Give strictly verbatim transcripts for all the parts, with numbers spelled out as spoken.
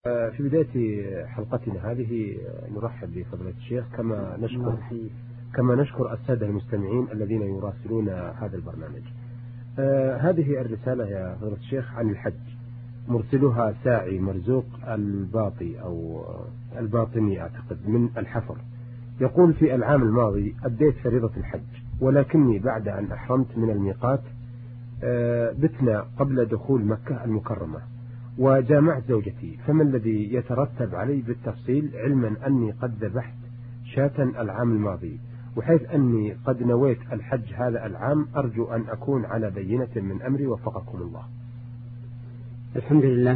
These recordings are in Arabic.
في بداية حلقتنا هذه نرحب بفضيلة الشيخ كما نشكر كما نشكر السادة المستمعين الذين يراسلون هذا البرنامج. آه هذه الرسالة يا فضيلة الشيخ عن الحج، مرسلها ساعي مرزوق الباطي أو الباطني أعتقد من الحفر. يقول: في العام الماضي أديت فريضة الحج، ولكني بعد أن أحرمت من الميقات آه بتنا قبل دخول مكة المكرمة وجامعت زوجتي، فما الذي يترتب علي بالتفصيل، علما أني قد ذبحت شاة العام الماضي، وحيث أني قد نويت الحج هذا العام، أرجو أن أكون على بينة من أمري وفقكم الله. الحمد لله.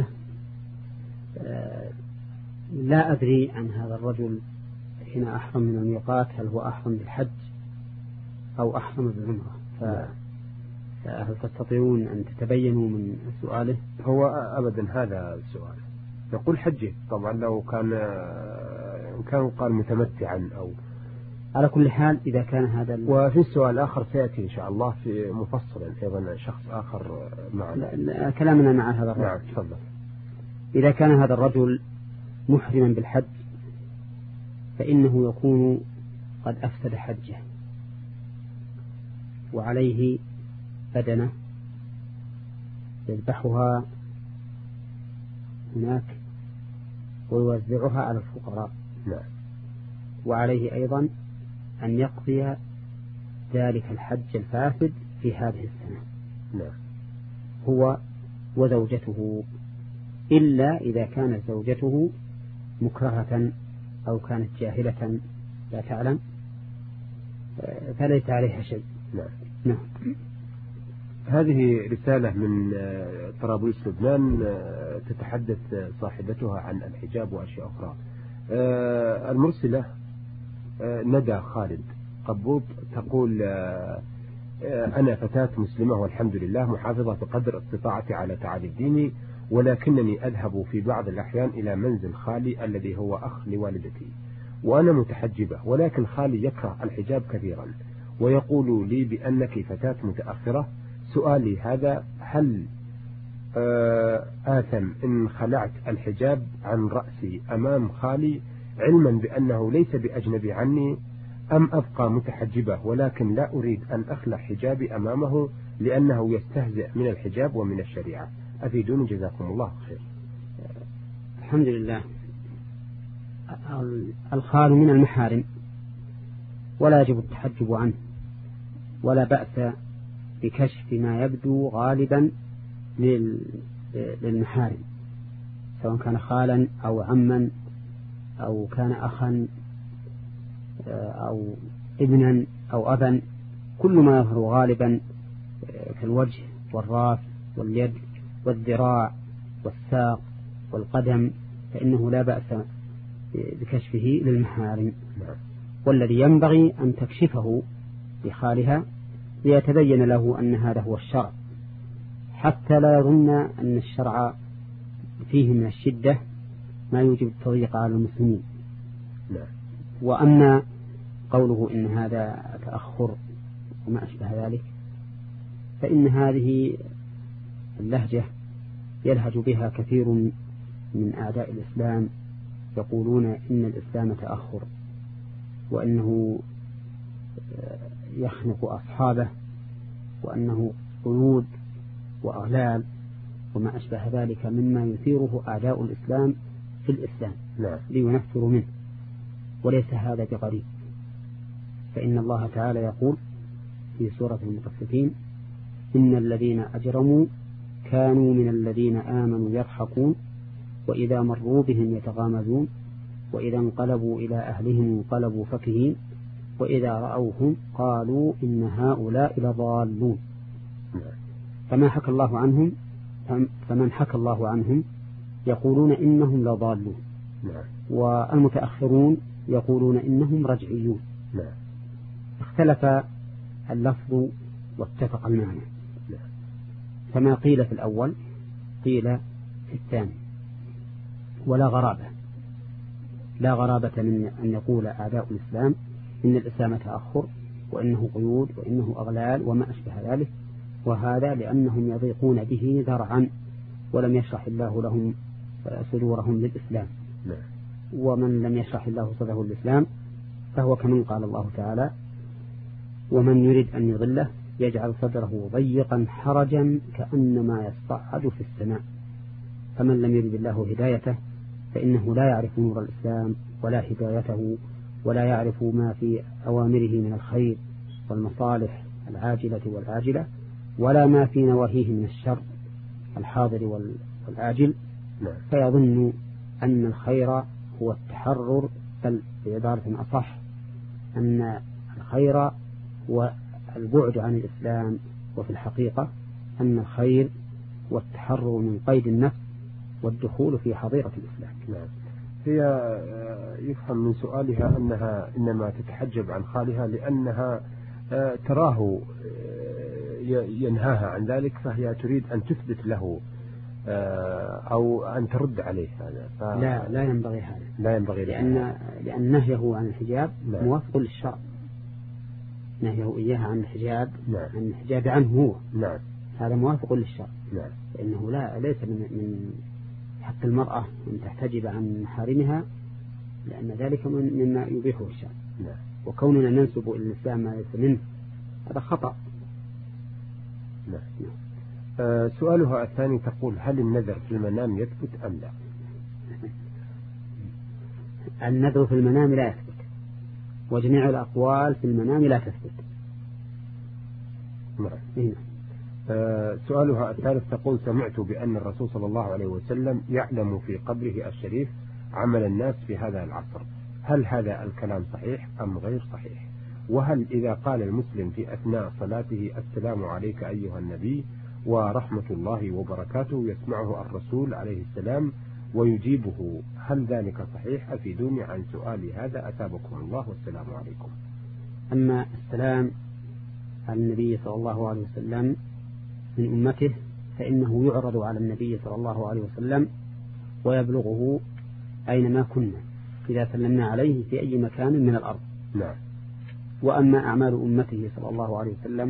لا أدري عن هذا الرجل حين أحرم من الميقات هل هو أحرم بالحج أو أحرم بالعمرة، فهل تستطيعون أن تتبينوا من سؤاله؟ هو أبدا هذا السؤال، يقول حجه طبعا لو كان كان قال متمتعا أو على كل حال. إذا كان هذا ال... وفي السؤال آخر سيأتي إن شاء الله في مفصلا أيضا شخص آخر معنا. كلامنا مع هذا الرجل. نعم تفضل. إذا كان هذا الرجل محرما بالحج فإنه يكون قد أفسد حجه، وعليه بدنة يذبحها هناك ويوزعها على الفقراء. نعم. وعليه أيضا أن يقضي ذلك الحج الفاسد في هذه السنة. نعم. هو وزوجته، إلا إذا كانت زوجته مكرهة أو كانت جاهلة لا تعلم فليس عليها شيء. نعم. نعم. هذه رسالة من طرابلس لبنان، تتحدث صاحبتها عن الحجاب وأشياء أخرى. المرسلة ندى خالد قبوط تقول: أنا فتاة مسلمة والحمد لله، محافظة بقدر استطاعتي على تعالي الدين، ولكنني أذهب في بعض الأحيان إلى منزل خالي الذي هو أخ لوالدتي، وأنا متحجبة، ولكن خالي يكره الحجاب كثيرا ويقول لي بأنك فتاة متأخرة. سؤالي هذا: هل آثم إن خلعت الحجاب عن رأسي أمام خالي علما بأنه ليس بأجنبي عني، أم أبقى متحجبة ولكن لا أريد أن أخلع حجابي أمامه لأنه يستهزئ من الحجاب ومن الشريعة؟ أفيدوني جزاكم الله خير. الحمد لله. الخال من المحارم ولا يجب التحجب عنه، ولا بأس بكشف ما يبدو غالبا للمحارم، سواء كان خالا أو عما أو كان أخا أو ابنا أو أبا، كل ما يظهر غالبا كالوجه والراس واليد والذراع والساق والقدم فإنه لا بأس بكشفه للمحارم. والذي ينبغي أن تكشفه لخالها ليتبين له أن هذا هو الشرع، حتى لا يظن أن الشرع فيه من الشدة ما يوجب التضييق على المسلمين. وأما قوله إن هذا تأخر وما أشبه ذلك، فإن هذه اللهجة يلهج بها كثير من أعداء الإسلام، يقولون إن الإسلام تأخر، وأنه يخنق أصحابه، وأنه قيود وأغلال وما أشبه ذلك مما يثيره أعداء الإسلام في الإسلام لينفروا منه، وليس هذا بغريب. فإن الله تعالى يقول في سورة المطففين: إن الذين أجرموا كانوا من الذين آمنوا يضحكون وإذا مروا بهم يتغامزون وإذا انقلبوا إلى أهلهم انقلبوا فكهين وإذا رأوهم قالوا إن هؤلاء لضالون. فما حكى الله عنهم فمن حكى الله عنهم يقولون إنهم لضالون، والمتأخرون يقولون إنهم رجعيون. اختلف اللفظ واتفق المعنى، فما قيل في الأول قيل في الثاني، ولا غرابة لا غرابة من أن يقول أعداء الإسلام إن الإسلام تأخر وإنه قيود وإنه أغلال وما أشبه ذلك، وهذا لأنهم يضيقون به ذرعا ولم يشرح الله لهم صدورهم للإسلام. نعم. ومن لم يشرح الله صدره للإسلام فهو كمن قال الله تعالى: ومن يريد أن يضله يجعل صدره ضيقا حرجا كأنما يصعد في السماء. فمن لم يريد الله هدايته فإنه لا يعرف نور الإسلام ولا هدايته، ولا يعرف ما في أوامره من الخير والمصالح العاجلة والآجلة، ولا ما في نواهيه من الشر الحاضر والآجل، فيظن أن الخير هو التحرر، بل بعبارة أصح أن الخير هو البعد عن الإسلام، وفي الحقيقة أن الخير هو التحرر من قيد النفس والدخول في حظيرة الإسلام. نعم. هي يفهم من سؤالها أنها إنما تتحجب عن خالها لأنها تراه ينهاها عن ذلك، فهي تريد أن تثبت له أو أن ترد عليه هذا. ف... لا لا ينبغي هذا، لا ينبغي لأن لأن نهيه عن الحجاب لا. موافق للشرع. نهيه إياها عن الحجاب نعم. عن الحجاب عنه هو نعم. هذا موافق للشرع، نعم. لأنه لا ليس من من حق المرأة أن تحتجب عن محارمها، لأن ذلك من مما يبيحه الشرع. نعم. وكوننا ننسب إلى الإسلام ما ليس منه هذا خطأ. نعم. نعم. آه سؤالها الثاني تقول: هل النذر في المنام يثبت أم لا؟ النذر في المنام لا يثبت، وجميع الأقوال في المنام لا تثبت. نعم. آه سؤالها الثالث تقول: سمعت بأن الرسول صلى الله عليه وسلم يعلم في قبره الشريف عمل الناس في هذا العصر، هل هذا الكلام صحيح أم غير صحيح؟ وهل إذا قال المسلم في أثناء صلاته: السلام عليك أيها النبي ورحمة الله وبركاته، يسمعه الرسول عليه السلام ويجيبه، هل ذلك صحيح؟ أفيدوني عن سؤالي هذا، أثابكم الله والسلام عليكم. أما السلام على النبي صلى الله عليه وسلم من أمته فإنه يعرض على النبي صلى الله عليه وسلم ويبلغه أينما كنا إذا سلمنا عليه في أي مكان من الأرض. نعم. وأما أعمال أمته صلى الله عليه وسلم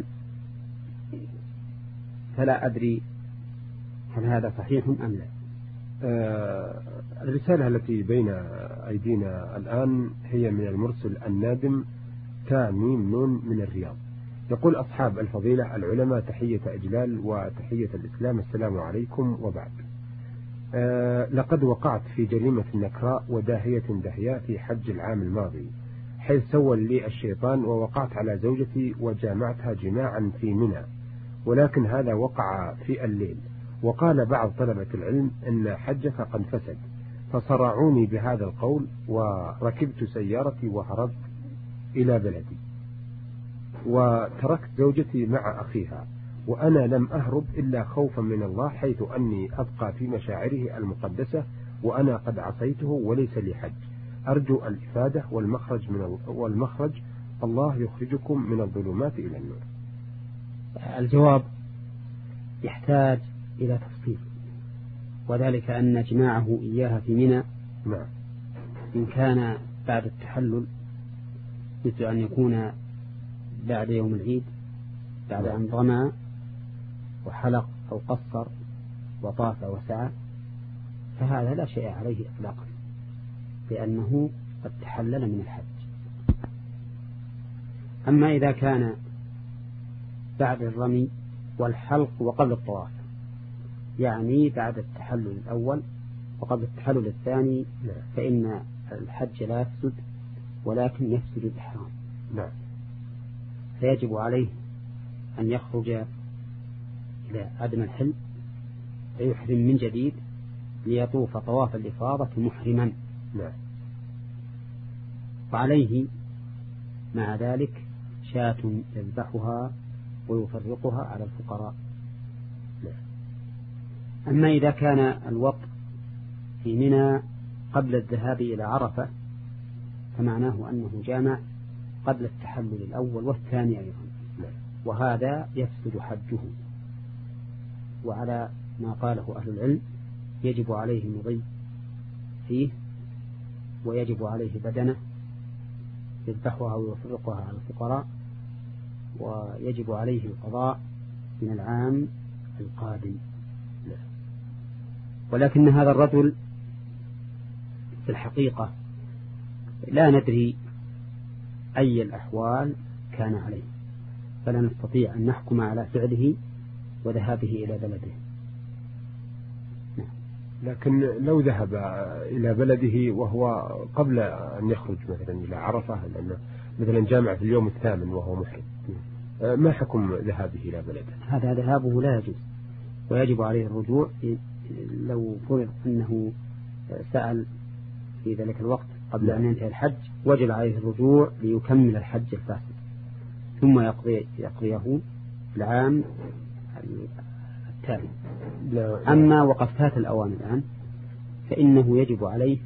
فلا أدري هل هذا صحيح أم لا. آه الرسالة التي بين أيدينا الآن هي من المرسل النادم تاميم نون من الرياض، يقول: أصحاب الفضيلة العلماء، تحية إجلال وتحية الإسلام، السلام عليكم وبعد. آه لقد وقعت في جريمة نكراء وداهية دهية في حج العام الماضي، حيث سول لي الشيطان ووقعت على زوجتي وجامعتها جماعا في منى، ولكن هذا وقع في الليل. وقال بعض طلبة العلم أن حجك قد فسد، فصرعوني بهذا القول، وركبت سيارتي وهربت إلى بلدي، وتركت زوجتي مع أخيها، وأنا لم أهرب إلا خوفا من الله، حيث أني أبقى في مشاعره المقدسة وأنا قد عصيته وليس لي حج. أرجو الإفادة والمخرج من والمخرج الله يخرجكم من الظلمات إلى النور. الجواب يحتاج إلى تفصيل، وذلك أن جماعه إياها في منى نعم. إن كان بعد التحلل، مثل أن يكون بعد يوم العيد، بعد أن رمى وحلق أو قصر وطاف وسعى، فهذا لا شيء عليه إطلاقا، لأنه قد تحلل من الحج. أما إذا كان بعد الرمي والحلق وقبل الطواف، يعني بعد التحلل الأول وقبل التحلل الثاني، فإن الحج لا يفسد، ولكن يفسد الإحرام. نعم. فيجب عليه أن يخرج إلى أدنى الحل فيحرم من جديد ليطوف طواف الإفاضة محرما. نعم. وعليه مع ذلك شاة يذبحها ويفرقها على الفقراء. أما إذا كان الوقت في منى قبل الذهاب إلى عرفة، فمعناه أنه جامع قبل التحلل الأول والثاني أيضا، وهذا يفسد حجه. وعلى ما قاله أهل العلم يجب عليه المضي فيه، ويجب عليه بدنه يذبحها ويفرقها على الفقراء، ويجب عليه القضاء من العام القادم. ولكن هذا الرجل في الحقيقة لا ندري أي الأحوال كان عليه، فلا نستطيع أن نحكم على فعله وذهابه إلى بلده. لكن لو ذهب إلى بلده وهو قبل أن يخرج مثلا إلى عرفة، لأنه مثلا جامع في اليوم الثامن وهو محرم، ما حكم ذهابه إلى بلده؟ هذا ذهابه لا يجوز، ويجب عليه الرجوع. لو فرض أنه سأل في ذلك الوقت قبل أن ينتهي الحج وجب عليه الرجوع ليكمل الحج الفاسد، ثم يقضي يقضيه العام التالي. أما وقد فات الأوان الآن فإنه يجب عليه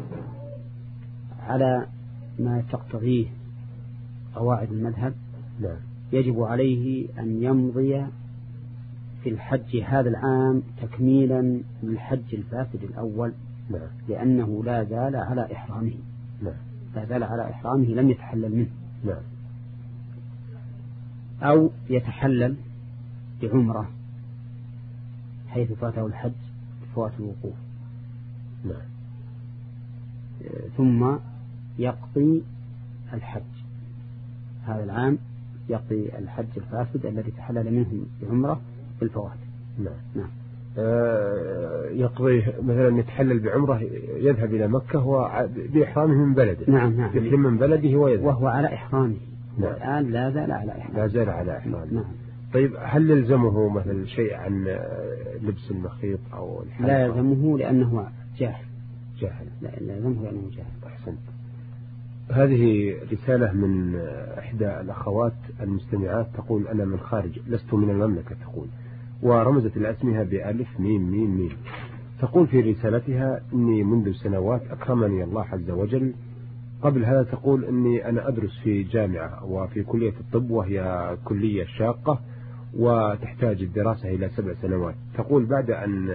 على ما تقتضيه قواعد المذهب، يجب عليه أن يمضي في الحج هذا العام تكميلا للحج الفاسد الأول، لأنه لا زال على إحرامه، لا زال على إحرامه لم يتحلل منه، أو يتحلل بعمرة حيث فاته الحج بفوات الوقوف، ثم يقضي الحج هذا العام، يقضي الحج الفاسد الذي تحلل منه بعمرة بالفوات. نعم. نعم. آه يقضي مثلا يتحلل بعمرة، يذهب إلى مكة هو بإحرامه من بلده. نعم نعم. يحرم من بلده ويذهب وهو على إحرامه. نعم. الآن لا زال على إحرامه. لا زال على إحرامه. نعم. طيب هل يلزمه مثلا شيء عن لبس المخيط أو الحلقة؟ لا يلزمه لأنه جاهل. جاهل. لا يلزمه لأنه جاهل. أحسنت. هذه رسالة من إحدى الأخوات المستمعات تقول: أنا من خارج، لست من المملكة، تقول، ورمزت الأسمها بألف ميم ميم ميم. تقول في رسالتها: إني منذ سنوات أكرمني الله عز وجل. قبل هذا تقول: إني أنا أدرس في جامعة وفي كلية الطب، وهي كلية شاقة وتحتاج الدراسة إلى سبع سنوات. تقول: بعد أن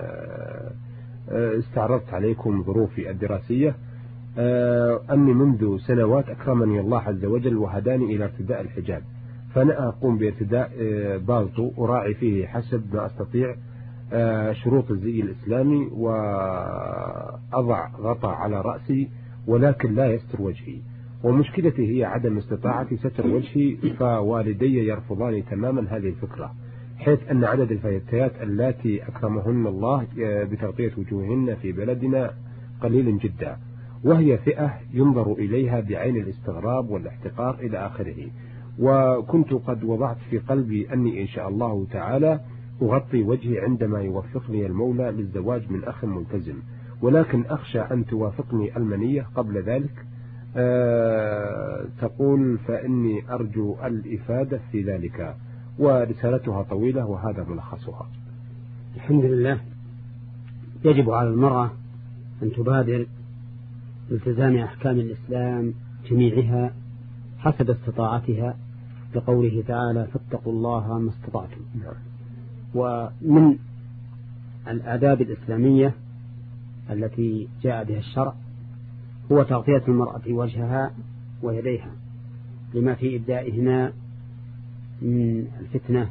استعرضت عليكم ظروفي الدراسية أني منذ سنوات أكرمني الله عز وجل وهداني إلى ارتداء الحجاب، فأنا أقوم بارتداء بالطو أراعي فيه حسب ما أستطيع شروط الزي الإسلامي، وأضع غطاء على رأسي ولكن لا يستر وجهي، ومشكلتي هي عدم استطاعتي ستر وجهي، فوالدي يرفضان تماما هذه الفكرة، حيث أن عدد الفتيات اللاتي أكرمهن الله بتغطية وجوههن في بلدنا قليل جدا، وهي فئة ينظر إليها بعين الاستغراب والاحتقار إلى آخره. وكنت قد وضعت في قلبي أني إن شاء الله تعالى أغطي وجهي عندما يوفقني المولى للزواج من أخ ملتزم، ولكن أخشى أن توافقني المنية قبل ذلك. أه تقول: فإني أرجو الإفادة في ذلك. ورسالتها طويلة وهذا ملخصها. الحمد لله. يجب على المرأة أن تبادر بالتزام أحكام الإسلام جميعها حسب استطاعتها، لقوله تعالى: فاتقوا الله ما استطعتم. ومن الآداب الإسلامية التي جاء بها الشرع هو تغطية المرأة وجهها ويديها، لما في إبدائهما من الفتنة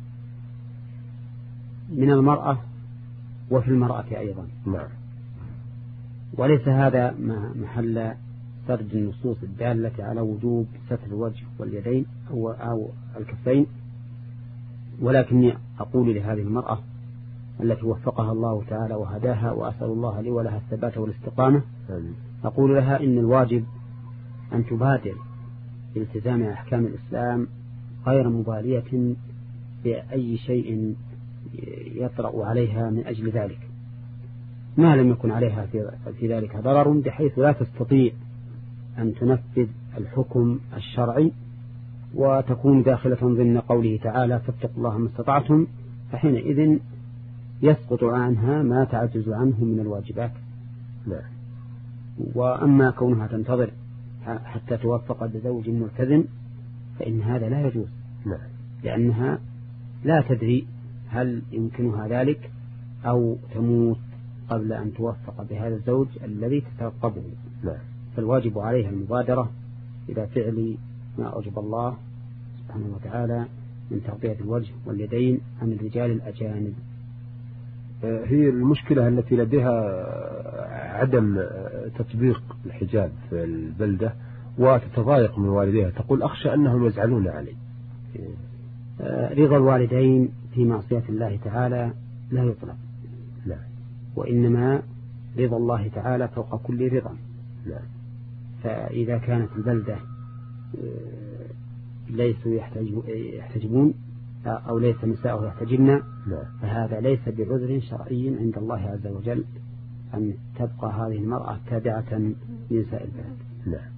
من المرأة وفي المرأة أيضا. نعم. وليس هذا محل سرد النصوص الدالة على وجوب ستر الوجه واليدين أو, أو الكفين، ولكني أقول لهذه المرأة التي وفقها الله تعالى وهداها، وأسأل الله لي ولها الثبات والاستقامة، أقول لها إن الواجب أن تبادر بالتزام أحكام الإسلام غير مبالية بأي شيء يطرأ عليها من أجل ذلك، ما لم يكن عليها في ذلك ضرر بحيث لا تستطيع أن تنفذ الحكم الشرعي وتكون داخلة ضمن قوله تعالى: فاتقوا الله ما استطعتم، فحينئذ يسقط عنها ما تعجز عنه من الواجبات. لا. وأما كونها تنتظر حتى توفق بزوج ملتزم فإن هذا لا يجوز. لا. لأنها لا تدري هل يمكنها ذلك أو تموت قبل أن توفق بهذا الزوج الذي تترقبه. لا. فالواجب عليها المبادرة إلى فعل ما أوجب الله سبحانه وتعالى من تغطية الوجه واليدين عن الرجال الأجانب. هي المشكلة التي لديها عدم تطبيق الحجاب في البلدة وتتضايق من والديها، تقول أخشى أنهم يزعلون علي. رضا الوالدين في معصية الله تعالى لا يطلب، لا. وإنما رضا الله تعالى فوق كل رضا. لا. فإذا كانت البلدة ليسوا يحتجبون أو ليس نساءه يحتجبن، فهذا ليس بعذر شرعي عند الله عز وجل أن تبقى هذه المرأة تابعة لنساء البلد. نعم.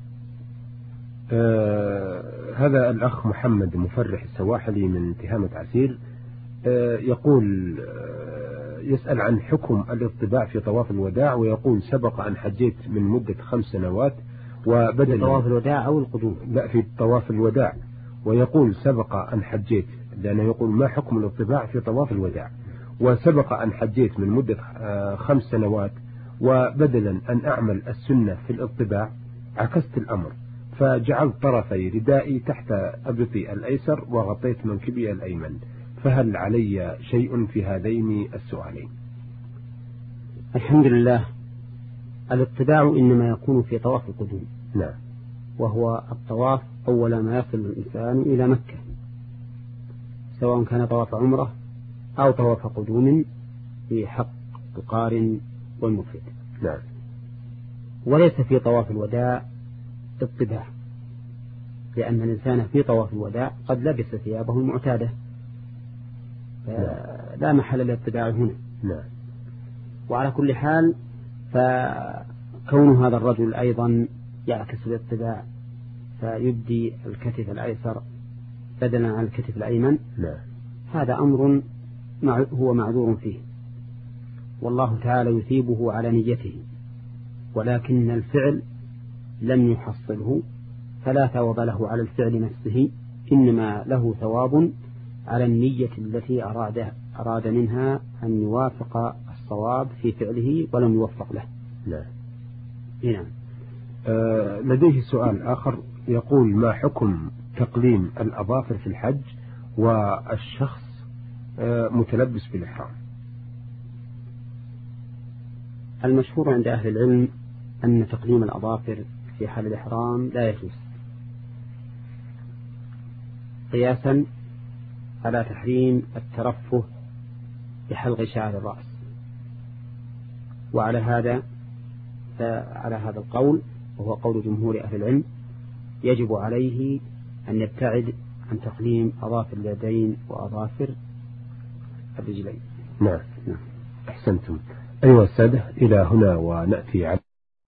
آه هذا الأخ محمد مفرح السواحلي من تهامة عسير آه يقول آه يسأل عن حكم الاطباع في طواف الوداع، ويقول سبق أن حجيت من مدة خمس سنوات وبدل في طواف الوداع أو القدوم. لا، في طواف الوداع. ويقول سبق أن حجيت، لأنه يقول ما حكم الاطباع في طواف الوداع، وسبق أن حجيت من مدة آه خمس سنوات وبدلا أن أعمل السنة في الاطباع عكست الأمر، فجعلت طرفي ردائي تحت أبطي الأيسر وغطيت منكبي الأيمن، فهل علي شيء في هذين السؤالين؟ الحمد لله. الاطباع إنما يكون في طواف القدوم. نعم. وهو الطواف أول ما يصل الإنسان إلى مكة، سواء كان طواف عمرة أو طواف قدوم في حق القارن والمفرد. نعم. وليس في طواف الوداع اطباع، لأن الإنسان في طواف الوداع قد لبس ثيابه المعتادة، لا محل للاطباع هنا. نعم. وعلى كل حال فكون هذا الرجل أيضا يعكس الاطباع فيبدي الكتف الأيسر بدلا عن الكتف الأيمن، نعم. هذا أمر هو معذور فيه، والله تعالى يثيبه على نيته، ولكن الفعل لم يحصله فلا ثواب له على الفعل نفسه، إنما له ثواب على النية التي أراد, أراد منها أن يوافق الصواب في فعله ولم يوفق له. نعم. نعم. آه لديه سؤال آخر يقول ما حكم تقليم الأظافر في الحج والشخص آه متلبس بالإحرام؟ المشهور عند أهل العلم أن تقليم الأظافر في حال الإحرام لا يجوز، قياسا على تحريم الترفه بحلق شعر الرأس. وعلى هذا على هذا القول، وهو قول جمهور أهل العلم، يجب عليه أن يبتعد عن تقليم أظافر اليدين وأظافر الرجلين. نعم. نعم. أحسنتم. أيها السادة، إلى هنا ونأتي على